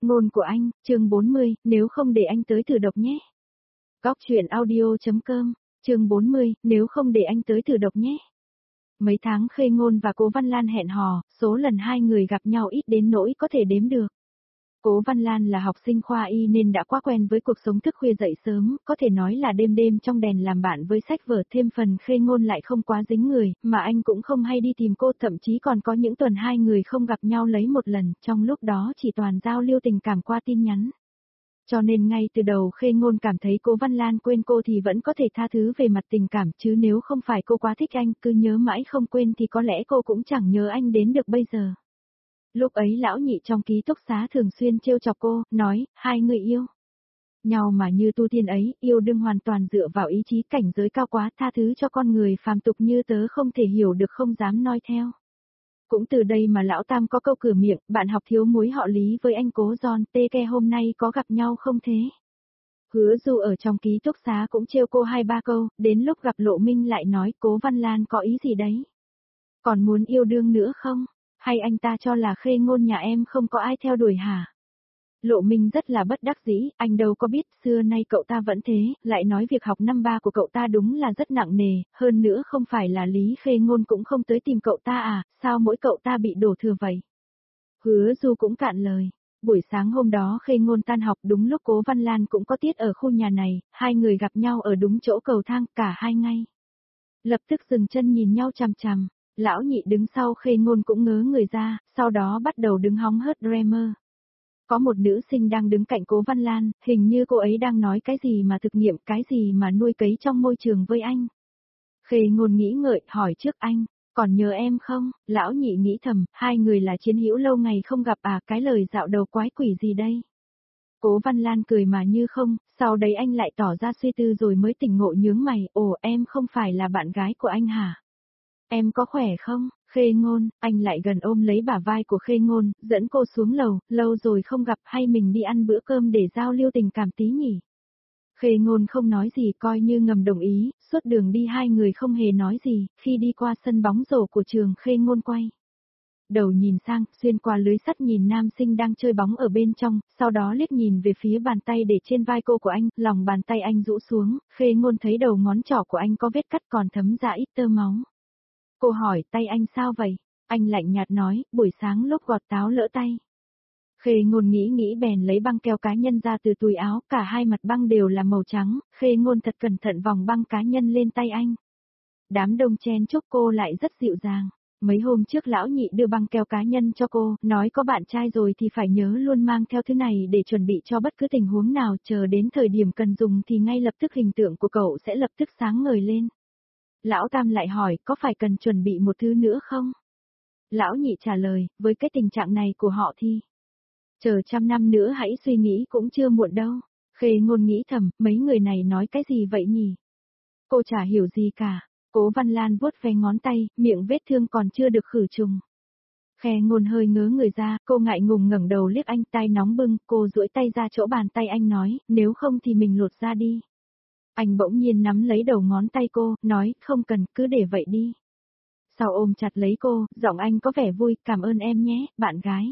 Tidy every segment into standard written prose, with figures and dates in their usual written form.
Ngôn của anh, chương 40, nếu không để anh tới thử độc nhé. Góc truyện audio.com, chương 40, nếu không để anh tới thử độc nhé. Mấy tháng Khê Ngôn và Cố Văn Lan hẹn hò, số lần hai người gặp nhau ít đến nỗi có thể đếm được. Cố Văn Lan là học sinh khoa y nên đã quá quen với cuộc sống thức khuya dậy sớm, có thể nói là đêm đêm trong đèn làm bạn với sách vở, thêm phần Khê Ngôn lại không quá dính người, mà anh cũng không hay đi tìm cô, thậm chí còn có những tuần hai người không gặp nhau lấy một lần, trong lúc đó chỉ toàn giao lưu tình cảm qua tin nhắn. Cho nên ngay từ đầu Khê Ngôn cảm thấy Cố Văn Lan quên cô thì vẫn có thể tha thứ về mặt tình cảm, chứ nếu không phải cô quá thích anh, cứ nhớ mãi không quên thì có lẽ cô cũng chẳng nhớ anh đến được bây giờ. Lúc ấy lão nhị trong ký túc xá thường xuyên trêu chọc cô, nói, hai người yêu nhau mà như tu tiên ấy, yêu đương hoàn toàn dựa vào ý chí, cảnh giới cao quá, tha thứ cho con người phàm tục như tớ không thể hiểu được, không dám noi theo. Cũng từ đây mà lão Tam có câu cửa miệng, bạn học thiếu muối họ Lý với anh Cố Giòn, tê ke hôm nay có gặp nhau không thế? Hứa Du ở trong ký túc xá cũng trêu cô hai ba câu, đến lúc gặp Lộ Minh lại nói Cố Văn Lan có ý gì đấy? Còn muốn yêu đương nữa không? Hay anh ta cho là Khê Ngôn nhà em không có ai theo đuổi hả? Lộ Minh rất là bất đắc dĩ, anh đâu có biết, xưa nay cậu ta vẫn thế, lại nói việc học năm ba của cậu ta đúng là rất nặng nề, hơn nữa không phải là Lý Khê Ngôn cũng không tới tìm cậu ta à, sao mỗi cậu ta bị đổ thừa vậy? Hứa Du cũng cạn lời. Buổi sáng hôm đó Khê Ngôn tan học đúng lúc Cố Văn Lan cũng có tiết ở khu nhà này, hai người gặp nhau ở đúng chỗ cầu thang, cả hai ngay lập tức dừng chân nhìn nhau chằm chằm. Lão nhị đứng sau Khê Ngôn cũng ngớ người ra, sau đó bắt đầu đứng hóng hớt Dreamer. Có một nữ sinh đang đứng cạnh Cố Văn Lan, hình như cô ấy đang nói cái gì mà thực nghiệm, cái gì mà nuôi cấy trong môi trường với anh. Khê Ngôn nghĩ ngợi, hỏi trước anh, còn nhớ em không? Lão nhị nghĩ thầm, hai người là chiến hữu lâu ngày không gặp à, cái lời dạo đầu quái quỷ gì đây? Cố Văn Lan cười mà như không, sau đấy anh lại tỏ ra suy tư rồi mới tỉnh ngộ nhướng mày, ồ em không phải là bạn gái của anh hả? Em có khỏe không? Khê Ngôn, anh lại gần ôm lấy bả vai của Khê Ngôn, dẫn cô xuống lầu, lâu rồi không gặp, hay mình đi ăn bữa cơm để giao lưu tình cảm tí nhỉ? Khê Ngôn không nói gì, coi như ngầm đồng ý, suốt đường đi hai người không hề nói gì, khi đi qua sân bóng rổ của trường Khê Ngôn quay đầu nhìn sang, xuyên qua lưới sắt nhìn nam sinh đang chơi bóng ở bên trong, sau đó liếc nhìn về phía bàn tay để trên vai cô của anh, lòng bàn tay anh rũ xuống, Khê Ngôn thấy đầu ngón trỏ của anh có vết cắt còn thấm ra ít tơ máu. Cô hỏi tay anh sao vậy? Anh lạnh nhạt nói, buổi sáng lúc gọt táo lỡ tay. Khê Ngôn nghĩ bèn lấy băng keo cá nhân ra từ túi áo, cả hai mặt băng đều là màu trắng, Khê Ngôn thật cẩn thận vòng băng cá nhân lên tay anh. Đám đông chen chúc, cô lại rất dịu dàng. Mấy hôm trước lão nhị đưa băng keo cá nhân cho cô, nói có bạn trai rồi thì phải nhớ luôn mang theo thứ này để chuẩn bị cho bất cứ tình huống nào, chờ đến thời điểm cần dùng thì ngay lập tức hình tượng của cậu sẽ lập tức sáng ngời lên. Lão Tam lại hỏi, có phải cần chuẩn bị một thứ nữa không? Lão nhị trả lời, với cái tình trạng này của họ thì chờ 100 năm nữa hãy suy nghĩ cũng chưa muộn đâu. Khê Ngôn nghĩ thầm, mấy người này nói cái gì vậy nhỉ? Cô chả hiểu gì cả. Cố Văn Lan vuốt ve ngón tay, miệng vết thương còn chưa được khử trùng. Khê Ngôn hơi ngớ người ra, cô ngại ngùng ngẩng đầu liếc anh, tai nóng bừng, cô duỗi tay ra chỗ bàn tay anh nói, nếu không thì mình lột ra đi. Anh bỗng nhiên nắm lấy đầu ngón tay cô, nói, không cần, cứ để vậy đi. Sau ôm chặt lấy cô, giọng anh có vẻ vui, cảm ơn em nhé, bạn gái.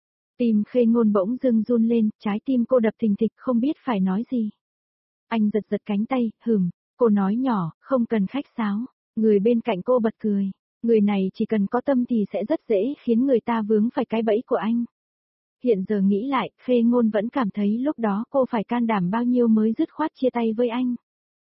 Tim Khê Ngôn bỗng dưng run lên, trái tim cô đập thình thịch không biết phải nói gì. Anh giật giật cánh tay, cô nói nhỏ, không cần khách sáo. Người bên cạnh cô bật cười. Người này chỉ cần có tâm thì sẽ rất dễ khiến người ta vướng phải cái bẫy của anh. Hiện giờ nghĩ lại, Khê Ngôn vẫn cảm thấy lúc đó cô phải can đảm bao nhiêu mới dứt khoát chia tay với anh.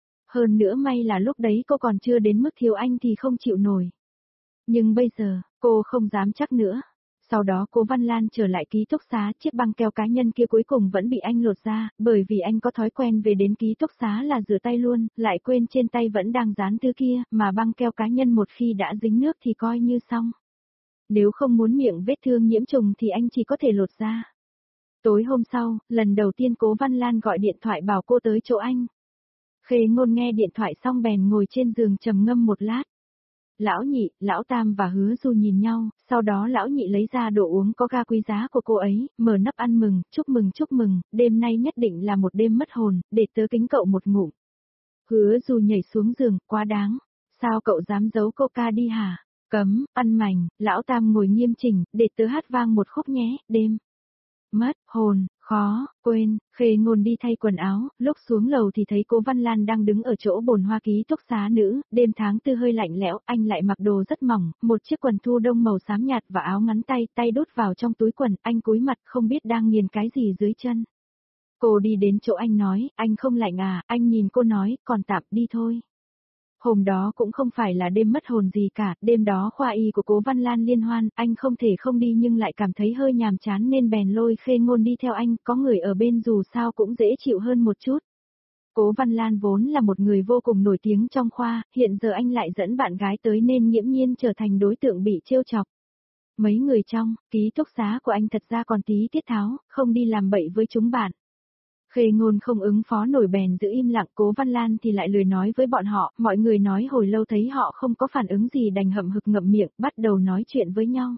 Hơn nữa may là lúc đấy cô còn chưa đến mức thiếu anh thì không chịu nổi. Nhưng bây giờ, cô không dám chắc nữa. Sau đó Cố Văn Lan trở lại ký túc xá, chiếc băng keo cá nhân kia cuối cùng vẫn bị anh lột ra, bởi vì anh có thói quen về đến ký túc xá là rửa tay luôn, lại quên trên tay vẫn đang dán thứ kia, mà băng keo cá nhân một khi đã dính nước thì coi như xong. Nếu không muốn miệng vết thương nhiễm trùng thì anh chỉ có thể lột ra. Tối hôm sau, lần đầu tiên Cố Văn Lan gọi điện thoại bảo cô tới chỗ anh. Khê Ngôn nghe điện thoại xong bèn ngồi trên giường trầm ngâm một lát. Lão nhị, lão Tam và Hứa Du nhìn nhau, sau đó lão nhị lấy ra đồ uống có ga quý giá của cô ấy, mở nắp ăn mừng, chúc mừng, đêm nay nhất định là một đêm mất hồn, để tớ kính cậu một ngụm. Hứa Du nhảy xuống giường, quá đáng, sao cậu dám giấu coca đi hả? Cấm, ăn mảnh, lão Tam ngồi nghiêm chỉnh, để tớ hát vang một khúc nhé, đêm mất hồn, Khó, quên, Khê Ngôn đi thay quần áo, lúc xuống lầu thì thấy Cố Văn Lan đang đứng ở chỗ bồn hoa ký túc xá nữ, đêm tháng tư hơi lạnh lẽo, anh lại mặc đồ rất mỏng, một chiếc quần thu đông màu xám nhạt và áo ngắn tay đút vào trong túi quần, anh cúi mặt không biết đang nghiền cái gì dưới chân. Cô đi đến chỗ anh nói, anh không lạnh à, anh nhìn cô nói, còn tạm đi thôi. Hôm đó cũng không phải là đêm mất hồn gì cả, đêm đó khoa y của Cố Văn Lan liên hoan, anh không thể không đi nhưng lại cảm thấy hơi nhàm chán nên bèn lôi Khê Ngôn đi theo anh, có người ở bên dù sao cũng dễ chịu hơn một chút. Cố Văn Lan vốn là một người vô cùng nổi tiếng trong khoa, hiện giờ anh lại dẫn bạn gái tới nên nghiễm nhiên trở thành đối tượng bị trêu chọc. Mấy người trong, ký túc xá của anh thật ra còn tí tiết tháo, không đi làm bậy với chúng bạn. Khê Ngôn không ứng phó nổi bèn giữ im lặng, Cố Văn Lan thì lại lười nói với bọn họ, mọi người nói hồi lâu thấy họ không có phản ứng gì đành hậm hực ngậm miệng, bắt đầu nói chuyện với nhau.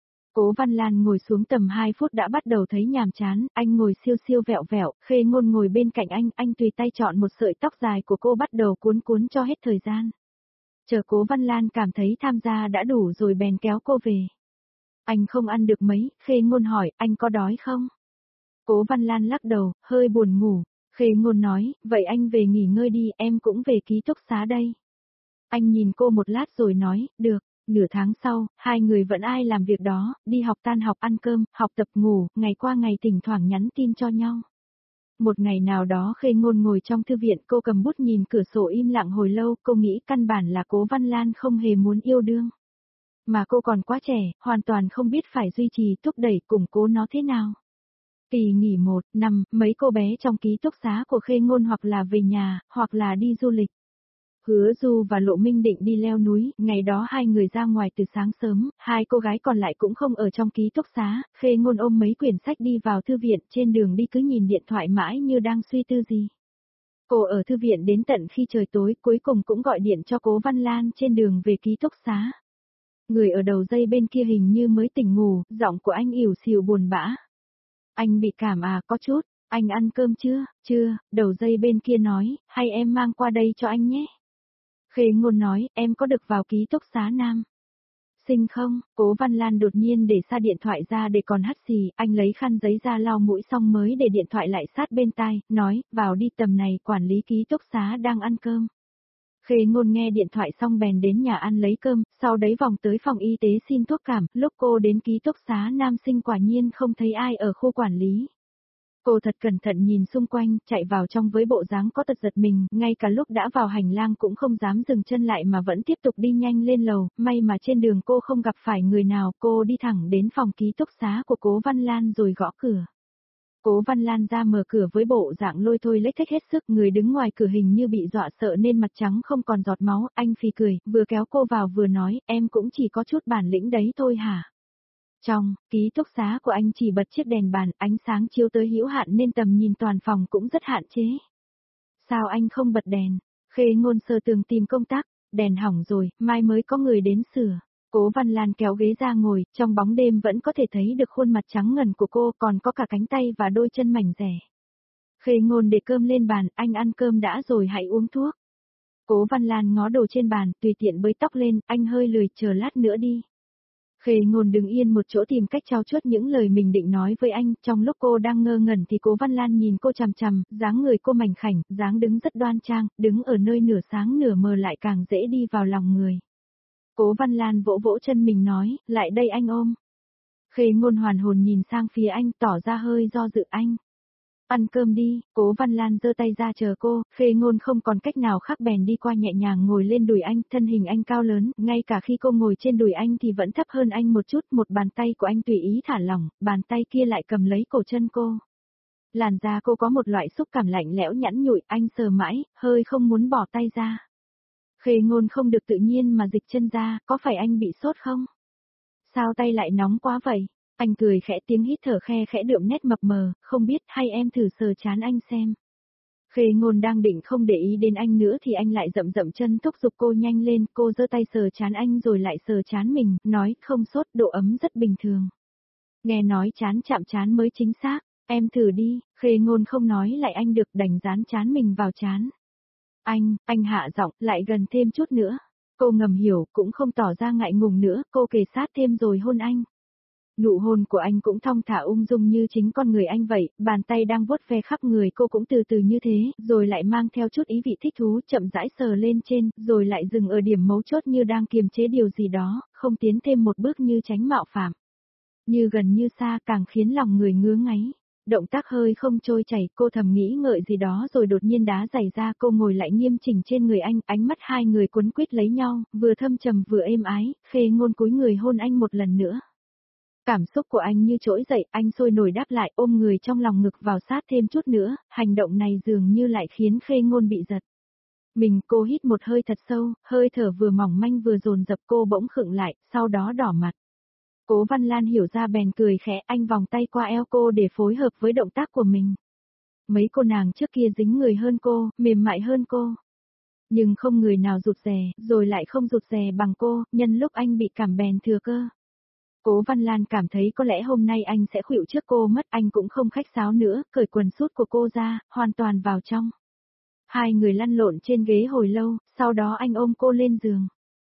Cố Văn Lan ngồi xuống tầm 2 phút đã bắt đầu thấy nhàm chán, anh ngồi siêu siêu vẹo vẹo, Khê Ngôn ngồi bên cạnh anh tùy tay chọn một sợi tóc dài của cô bắt đầu cuốn cuốn cho hết thời gian. Chờ Cố Văn Lan cảm thấy tham gia đã đủ rồi bèn kéo cô về. Anh không ăn được mấy, Khê Ngôn hỏi, anh có đói không? Cố Văn Lan lắc đầu, hơi buồn ngủ. Khê Ngôn nói, vậy anh về nghỉ ngơi đi, em cũng về ký túc xá đây. Anh nhìn cô một lát rồi nói, được. Nửa tháng sau, hai người vẫn ai làm việc đó, đi học tan học ăn cơm, học tập ngủ, ngày qua ngày thỉnh thoảng nhắn tin cho nhau. Một ngày nào đó Khê Ngôn ngồi trong thư viện, cô cầm bút nhìn cửa sổ im lặng hồi lâu, cô nghĩ căn bản là Cố Văn Lan không hề muốn yêu đương. Mà cô còn quá trẻ, hoàn toàn không biết phải duy trì, thúc đẩy, củng cố nó thế nào. Kỳ nghỉ 1 năm, mấy cô bé trong ký túc xá của Khê Ngôn hoặc là về nhà, hoặc là đi du lịch. Hứa Du và Lộ Minh định đi leo núi, ngày đó hai người ra ngoài từ sáng sớm, hai cô gái còn lại cũng không ở trong ký túc xá, Khê Ngôn ôm mấy quyển sách đi vào thư viện, trên đường đi cứ nhìn điện thoại mãi như đang suy tư gì. Cô ở thư viện đến tận khi trời tối, cuối cùng cũng gọi điện cho Cố Văn Lan trên đường về ký túc xá. Người ở đầu dây bên kia hình như mới tỉnh ngủ, giọng của anh ỉu xìu buồn bã. Anh bị cảm à, có chút, anh ăn cơm chưa? Chưa, đầu dây bên kia nói, hay em mang qua đây cho anh nhé. Khê Ngôn nói, em có được vào ký túc xá nam sinh không? Cố Văn Lan đột nhiên để xa điện thoại ra để còn hắt xì, anh lấy khăn giấy ra lau mũi xong mới để điện thoại lại sát bên tai, nói, vào đi, tầm này quản lý ký túc xá đang ăn cơm. Khê Ngôn nghe điện thoại xong bèn đến nhà ăn lấy cơm, sau đấy vòng tới phòng y tế xin thuốc cảm, lúc cô đến ký túc xá nam sinh quả nhiên không thấy ai ở khu quản lý. Cô thật cẩn thận nhìn xung quanh, chạy vào trong với bộ dáng có tật giật mình, ngay cả lúc đã vào hành lang cũng không dám dừng chân lại mà vẫn tiếp tục đi nhanh lên lầu, may mà trên đường cô không gặp phải người nào, cô đi thẳng đến phòng ký túc xá của Cố Văn Lan rồi gõ cửa. Cố Văn Lan ra mở cửa với bộ dạng lôi thôi lếch thếch hết sức, người đứng ngoài cửa hình như bị dọa sợ nên mặt trắng không còn giọt máu, anh phì cười, vừa kéo cô vào vừa nói, em cũng chỉ có chút bản lĩnh đấy thôi hả? Trong ký túc xá của anh chỉ bật chiếc đèn bàn, ánh sáng chiếu tới hữu hạn nên tầm nhìn toàn phòng cũng rất hạn chế. Sao anh không bật đèn? Khê Ngôn sờ tường tìm công tắc, đèn hỏng rồi, mai mới có người đến sửa. Cố Văn Lan kéo ghế ra ngồi, trong bóng đêm vẫn có thể thấy được khuôn mặt trắng ngần của cô, còn có cả cánh tay và đôi chân mảnh dẻ. Khê Ngôn để cơm lên bàn, anh ăn cơm đã rồi hãy uống thuốc. Cố Văn Lan ngó đồ trên bàn, tùy tiện bới tóc lên, anh hơi lười, chờ lát nữa đi. Khê Ngôn đứng yên một chỗ tìm cách trao chuốt những lời mình định nói với anh, trong lúc cô đang ngơ ngẩn thì Cố Văn Lan nhìn cô chằm chằm, dáng người cô mảnh khảnh, dáng đứng rất đoan trang, đứng ở nơi nửa sáng nửa mờ lại càng dễ đi vào lòng người. Cố Văn Lan vỗ vỗ chân mình nói, lại đây anh ôm. Khê Ngôn hoàn hồn nhìn sang phía anh, tỏ ra hơi do dự anh. Ăn cơm đi, Cố Văn Lan giơ tay ra chờ cô, Khê Ngôn không còn cách nào khác bèn đi qua nhẹ nhàng ngồi lên đùi anh, thân hình anh cao lớn, ngay cả khi cô ngồi trên đùi anh thì vẫn thấp hơn anh một chút, một bàn tay của anh tùy ý thả lỏng, bàn tay kia lại cầm lấy cổ chân cô. Làn da cô có một loại xúc cảm lạnh lẽo nhẵn nhụi, anh sờ mãi, hơi không muốn bỏ tay ra. Khê Ngôn không được tự nhiên mà dịch chân ra, có phải anh bị sốt không? Sao tay lại nóng quá vậy? Anh cười khẽ, tiếng hít thở khe khẽ đượm nét mập mờ, không biết hay em thử sờ chán anh xem. Khê Ngôn đang định không để ý đến anh nữa thì anh lại dậm dậm chân thúc giục cô nhanh lên, cô giơ tay sờ chán anh rồi lại sờ chán mình, nói không sốt, độ ấm rất bình thường. Nghe nói chán chạm chán mới chính xác, em thử đi, Khê Ngôn không nói lại anh được đành dán chán mình vào chán. Anh hạ giọng, lại gần thêm chút nữa. Cô ngầm hiểu, cũng không tỏ ra ngại ngùng nữa, cô kề sát thêm rồi hôn anh. Nụ hôn của anh cũng thong thả ung dung như chính con người anh vậy, bàn tay đang vuốt ve khắp người cô cũng từ từ như thế, rồi lại mang theo chút ý vị thích thú chậm rãi sờ lên trên, rồi lại dừng ở điểm mấu chốt như đang kiềm chế điều gì đó, không tiến thêm một bước như tránh mạo phạm. Như gần như xa càng khiến lòng người ngứa ngáy. Động tác hơi không trôi chảy, cô thầm nghĩ ngợi gì đó rồi đột nhiên đá giày ra, cô ngồi lại nghiêm chỉnh trên người anh, ánh mắt hai người cuốn quýt lấy nhau, vừa thâm trầm vừa êm ái, Khê Ngôn cúi người hôn anh một lần nữa. Cảm xúc của anh như trỗi dậy, anh sôi nổi đáp lại, ôm người trong lòng ngực vào sát thêm chút nữa, hành động này dường như lại khiến Khê Ngôn bị giật. Cô hít một hơi thật sâu, hơi thở vừa mỏng manh vừa dồn dập, cô bỗng khựng lại, sau đó đỏ mặt. Cố Văn Lan hiểu ra bèn cười khẽ, anh vòng tay qua eo cô để phối hợp với động tác của mình. Mấy cô nàng trước kia dính người hơn cô, mềm mại hơn cô. Nhưng không người nào rụt rè, rồi lại không rụt rè bằng cô, nhân lúc anh bị cảm bèn thừa cơ. Cố Văn Lan cảm thấy có lẽ hôm nay anh sẽ khuỵu trước cô mất, anh cũng không khách sáo nữa, cởi quần sút của cô ra, hoàn toàn vào trong. Hai người lăn lộn trên ghế hồi lâu, sau đó anh ôm cô lên giường.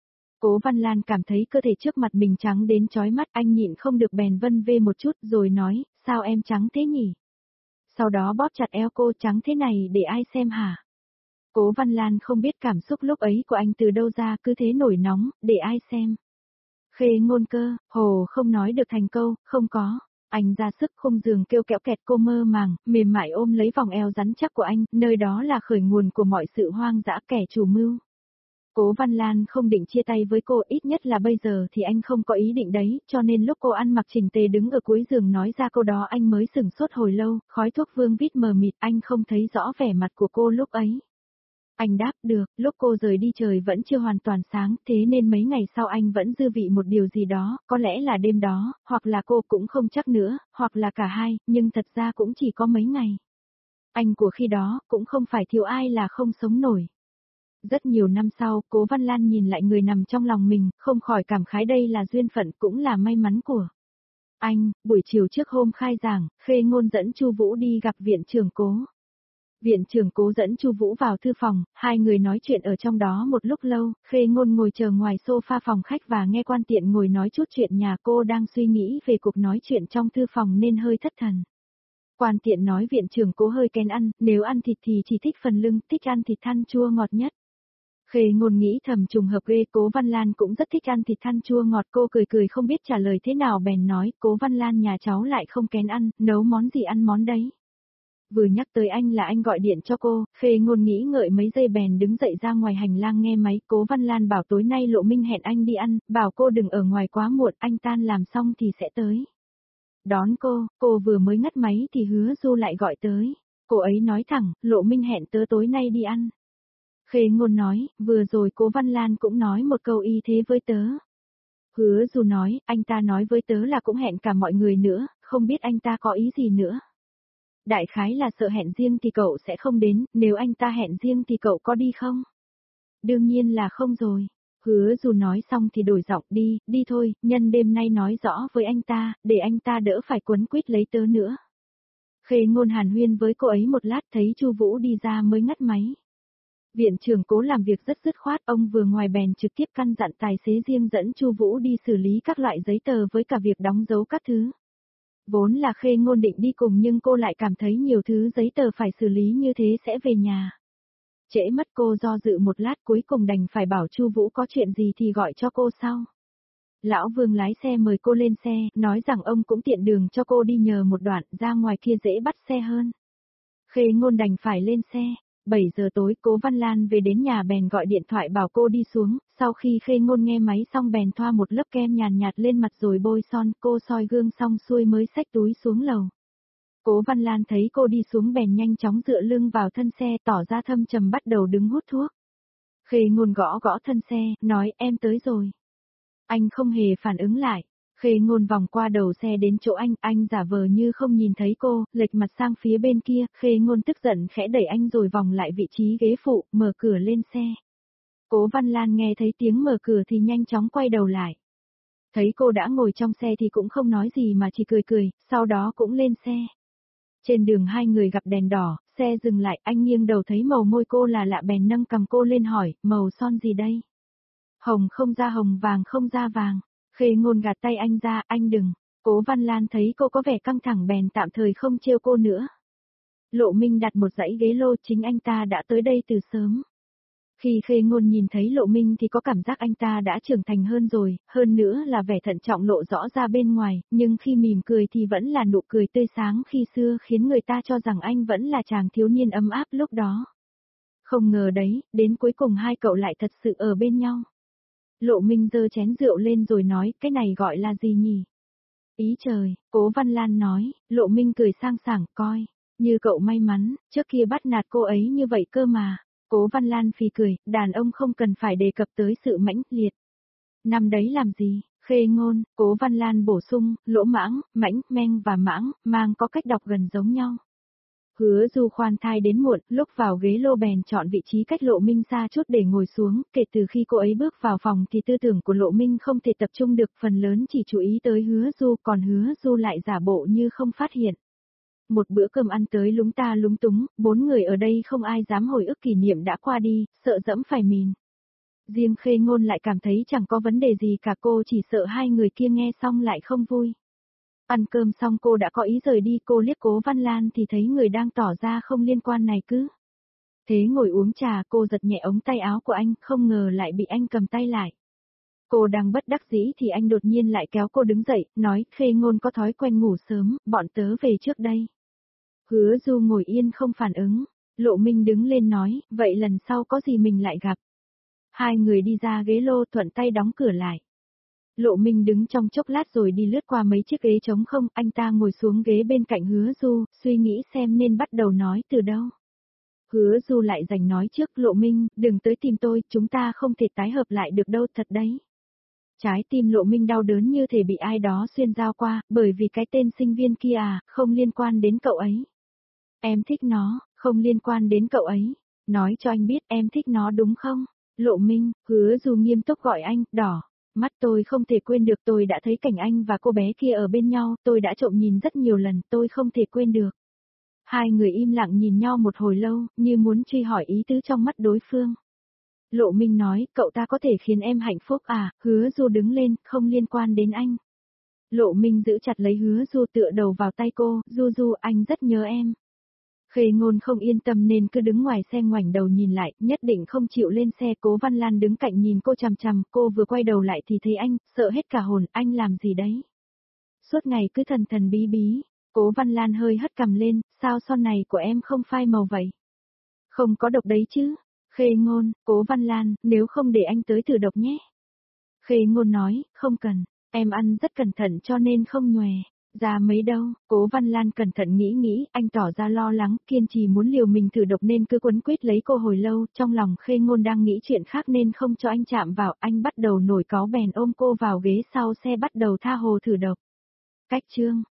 Cố Văn Lan cảm thấy cơ thể trước mặt mình trắng đến chói mắt, anh nhịn không được bèn vân vê một chút rồi nói, sao em trắng thế nhỉ? Sau đó bóp chặt eo cô, trắng thế này để ai xem hả? Cố Văn Lan không biết cảm xúc lúc ấy của anh từ đâu ra, cứ thế nổi nóng, để ai xem? Khê Ngôn cơ, hồ không nói được thành câu, không có. Anh ra sức khung giường kêu kẽo kẹt, cô mơ màng, mềm mại ôm lấy vòng eo rắn chắc của anh, nơi đó là khởi nguồn của mọi sự hoang dã, kẻ chủ mưu. Cố Văn Lan không định chia tay với cô, ít nhất là bây giờ thì anh không có ý định đấy, cho nên lúc cô ăn mặc chỉnh tề đứng ở cuối giường nói ra câu đó anh mới sửng sốt hồi lâu, khói thuốc vương vít mờ mịt, anh không thấy rõ vẻ mặt của cô lúc ấy. Anh đáp được, lúc cô rời đi trời vẫn chưa hoàn toàn sáng, thế nên mấy ngày sau anh vẫn dư vị một điều gì đó, có lẽ là đêm đó, hoặc là cô cũng không chắc nữa, hoặc là cả hai, nhưng thật ra cũng chỉ có mấy ngày. Anh của khi đó, cũng không phải thiếu ai là không sống nổi. Rất nhiều năm sau, Cố Văn Lan nhìn lại người nằm trong lòng mình, không khỏi cảm khái đây là duyên phận cũng là may mắn của anh. Buổi chiều trước hôm khai giảng, Khê Ngôn dẫn Chu Vũ đi gặp viện trưởng Cố. Viện trưởng Cố dẫn Chu Vũ vào thư phòng, hai người nói chuyện ở trong đó một lúc lâu, Khê Ngôn ngồi chờ ngoài sofa phòng khách và nghe quan tiện ngồi nói chút chuyện nhà, cô đang suy nghĩ về cuộc nói chuyện trong thư phòng nên hơi thất thần. Quan tiện nói viện trưởng Cố hơi kén ăn, nếu ăn thịt thì chỉ thích phần lưng, thích ăn thịt than chua ngọt nhất. Khê Ngôn nghĩ thầm trùng hợp ghê, Cố Văn Lan cũng rất thích ăn thịt than chua ngọt, cô cười cười không biết trả lời thế nào bèn nói, Cố Văn Lan nhà cháu lại không kén ăn, nấu món gì ăn món đấy. Vừa nhắc tới anh là anh gọi điện cho cô, Khê Ngôn nghĩ ngợi mấy giây bèn đứng dậy ra ngoài hành lang nghe máy, Cố Văn Lan bảo tối nay Lộ Minh hẹn anh đi ăn, bảo cô đừng ở ngoài quá muộn, anh tan làm xong thì sẽ tới. Đón cô vừa mới ngắt máy thì Hứa Du lại gọi tới. Cô ấy nói thẳng, Lộ Minh hẹn tớ tối nay đi ăn. Khê Ngôn nói, vừa rồi Cố Văn Lan cũng nói một câu y thế với tớ. Hứa Du nói, anh ta nói với tớ là cũng hẹn cả mọi người nữa, không biết anh ta có ý gì nữa. Đại khái là sợ hẹn riêng thì cậu sẽ không đến, nếu anh ta hẹn riêng thì cậu có đi không? Đương nhiên là không rồi. Hứa Du nói xong thì đổi giọng, đi thôi, nhân đêm nay nói rõ với anh ta, để anh ta đỡ phải quấn quýt lấy tớ nữa. Khê Ngôn hàn huyên với cô ấy một lát thấy Chu Vũ đi ra mới ngắt máy. Viện trưởng Cố làm việc rất dứt khoát, ông vừa ngoài bèn trực tiếp căn dặn tài xế riêng dẫn Chu Vũ đi xử lý các loại giấy tờ với cả việc đóng dấu các thứ. Vốn là Khê Ngôn định đi cùng nhưng cô lại cảm thấy nhiều thứ giấy tờ phải xử lý như thế sẽ về nhà. Trễ mất, cô do dự một lát cuối cùng đành phải bảo Chu Vũ có chuyện gì thì gọi cho cô sau. Lão Vương lái xe mời cô lên xe, nói rằng ông cũng tiện đường cho cô đi nhờ một đoạn, ra ngoài kia dễ bắt xe hơn. Khê Ngôn đành phải lên xe. 7 giờ tối Cố Văn Lan về đến nhà bèn gọi điện thoại bảo cô đi xuống, sau khi Khê Ngôn nghe máy xong bèn thoa một lớp kem nhàn nhạt lên mặt rồi bôi son, cô soi gương xong xuôi mới xách túi xuống lầu. Cố Văn Lan thấy cô đi xuống bèn nhanh chóng dựa lưng vào thân xe tỏ ra thâm trầm bắt đầu đứng hút thuốc. Khê Ngôn gõ gõ thân xe, nói em tới rồi. Anh không hề phản ứng lại. Khê Ngôn vòng qua đầu xe đến chỗ anh giả vờ như không nhìn thấy cô, lệch mặt sang phía bên kia, Khê Ngôn tức giận khẽ đẩy anh rồi vòng lại vị trí ghế phụ, mở cửa lên xe. Cố Văn Lan nghe thấy tiếng mở cửa thì nhanh chóng quay đầu lại. Thấy cô đã ngồi trong xe thì cũng không nói gì mà chỉ cười, sau đó cũng lên xe. Trên đường hai người gặp đèn đỏ, xe dừng lại, anh nghiêng đầu thấy màu môi cô là lạ bèn nâng cầm cô lên hỏi, màu son gì đây? Hồng không ra hồng, vàng không ra vàng. Khê Ngôn gạt tay anh ra, anh đừng. Cố Văn Lan thấy cô có vẻ căng thẳng bèn tạm thời không trêu cô nữa. Lộ Minh đặt một dãy ghế lô, chính anh ta đã tới đây từ sớm. Khi Khê Ngôn nhìn thấy Lộ Minh thì có cảm giác anh ta đã trưởng thành hơn rồi, hơn nữa là vẻ thận trọng lộ rõ ra bên ngoài, nhưng khi mỉm cười thì vẫn là nụ cười tươi sáng khi xưa khiến người ta cho rằng anh vẫn là chàng thiếu niên ấm áp lúc đó. Không ngờ đấy, đến cuối cùng hai cậu lại thật sự ở bên nhau. Lộ Minh giơ chén rượu lên rồi nói, cái này gọi là gì nhỉ? Ý trời, Cố Văn Lan nói. Lộ Minh cười sang sảng, coi như cậu may mắn, trước kia bắt nạt cô ấy như vậy cơ mà. Cố Văn Lan phì cười, đàn ông không cần phải đề cập tới sự mãnh liệt. Năm đấy làm gì? Khê Ngôn, Cố Văn Lan bổ sung, lỗ mãng, mãnh, meng và mãng, mang có cách đọc gần giống nhau. Hứa Du khoan thai đến muộn, lúc vào ghế lô bèn chọn vị trí cách Lộ Minh xa chút để ngồi xuống, kể từ khi cô ấy bước vào phòng thì tư tưởng của Lộ Minh không thể tập trung được, phần lớn chỉ chú ý tới Hứa Du, còn Hứa Du lại giả bộ như không phát hiện. Một bữa cơm ăn tới lúng ta lúng túng, 4 người ở đây không ai dám hồi ức kỷ niệm đã qua đi, sợ dẫm phải mìn. Riêng Khê Ngôn lại cảm thấy chẳng có vấn đề gì cả, cô chỉ sợ hai người kia nghe xong lại không vui. Ăn cơm xong cô đã có ý rời đi, cô liếc Cố Văn Lan thì thấy người đang tỏ ra không liên quan này cứ. Thế ngồi uống trà, cô giật nhẹ ống tay áo của anh, không ngờ lại bị anh cầm tay lại. Cô đang bất đắc dĩ thì anh đột nhiên lại kéo cô đứng dậy, nói, Khê Ngôn có thói quen ngủ sớm, bọn tớ về trước đây. Hứa Du ngồi yên không phản ứng. Lộ Minh đứng lên nói, vậy lần sau có gì mình lại gặp. Hai người đi ra ghế lô, thuận tay đóng cửa lại. Lộ Minh đứng trong chốc lát rồi đi lướt qua mấy chiếc ghế trống không, anh ta ngồi xuống ghế bên cạnh Hứa Du, suy nghĩ xem nên bắt đầu nói từ đâu. Hứa Du lại giành nói trước, Lộ Minh, đừng tới tìm tôi, chúng ta không thể tái hợp lại được đâu, thật đấy. Trái tim Lộ Minh đau đớn như thể bị ai đó xuyên dao qua, bởi vì cái tên sinh viên kia à, không liên quan đến cậu ấy. Em thích nó, không liên quan đến cậu ấy. Nói cho anh biết em thích nó đúng không? Lộ Minh, Hứa Du nghiêm túc gọi anh, đỏ. Mắt tôi không thể quên được, tôi đã thấy cảnh anh và cô bé kia ở bên nhau, tôi đã trộm nhìn rất nhiều lần, tôi không thể quên được. Hai người im lặng nhìn nhau một hồi lâu, như muốn truy hỏi ý tứ trong mắt đối phương. Lộ Minh nói, cậu ta có thể khiến em hạnh phúc à? Hứa Du đứng lên, không liên quan đến anh. Lộ Minh giữ chặt lấy Hứa Du, tựa đầu vào tay cô, Du, anh rất nhớ em. Khê Ngôn không yên tâm nên cứ đứng ngoài xe ngoảnh đầu nhìn lại, nhất định không chịu lên xe. Cố Văn Lan đứng cạnh nhìn cô chằm chằm, cô vừa quay đầu lại thì thấy anh, sợ hết cả hồn, anh làm gì đấy? Suốt ngày cứ thần thần bí bí. Cố Văn Lan hơi hất cằm lên, sao son này của em không phai màu vậy? Không có độc đấy chứ? Khê Ngôn, Cố Văn Lan, nếu không để anh tới thử độc nhé. Khê Ngôn nói, không cần, em ăn rất cẩn thận cho nên không nhòe ra mấy đâu. Cố Văn Lan cẩn thận nghĩ, anh tỏ ra lo lắng, kiên trì muốn liều mình thử độc nên cứ quấn quýt lấy cô hồi lâu, trong lòng Khê Ngôn đang nghĩ chuyện khác nên không cho anh chạm vào, anh bắt đầu nổi cáu bèn ôm cô vào ghế sau xe bắt đầu tha hồ thử độc. Cách chương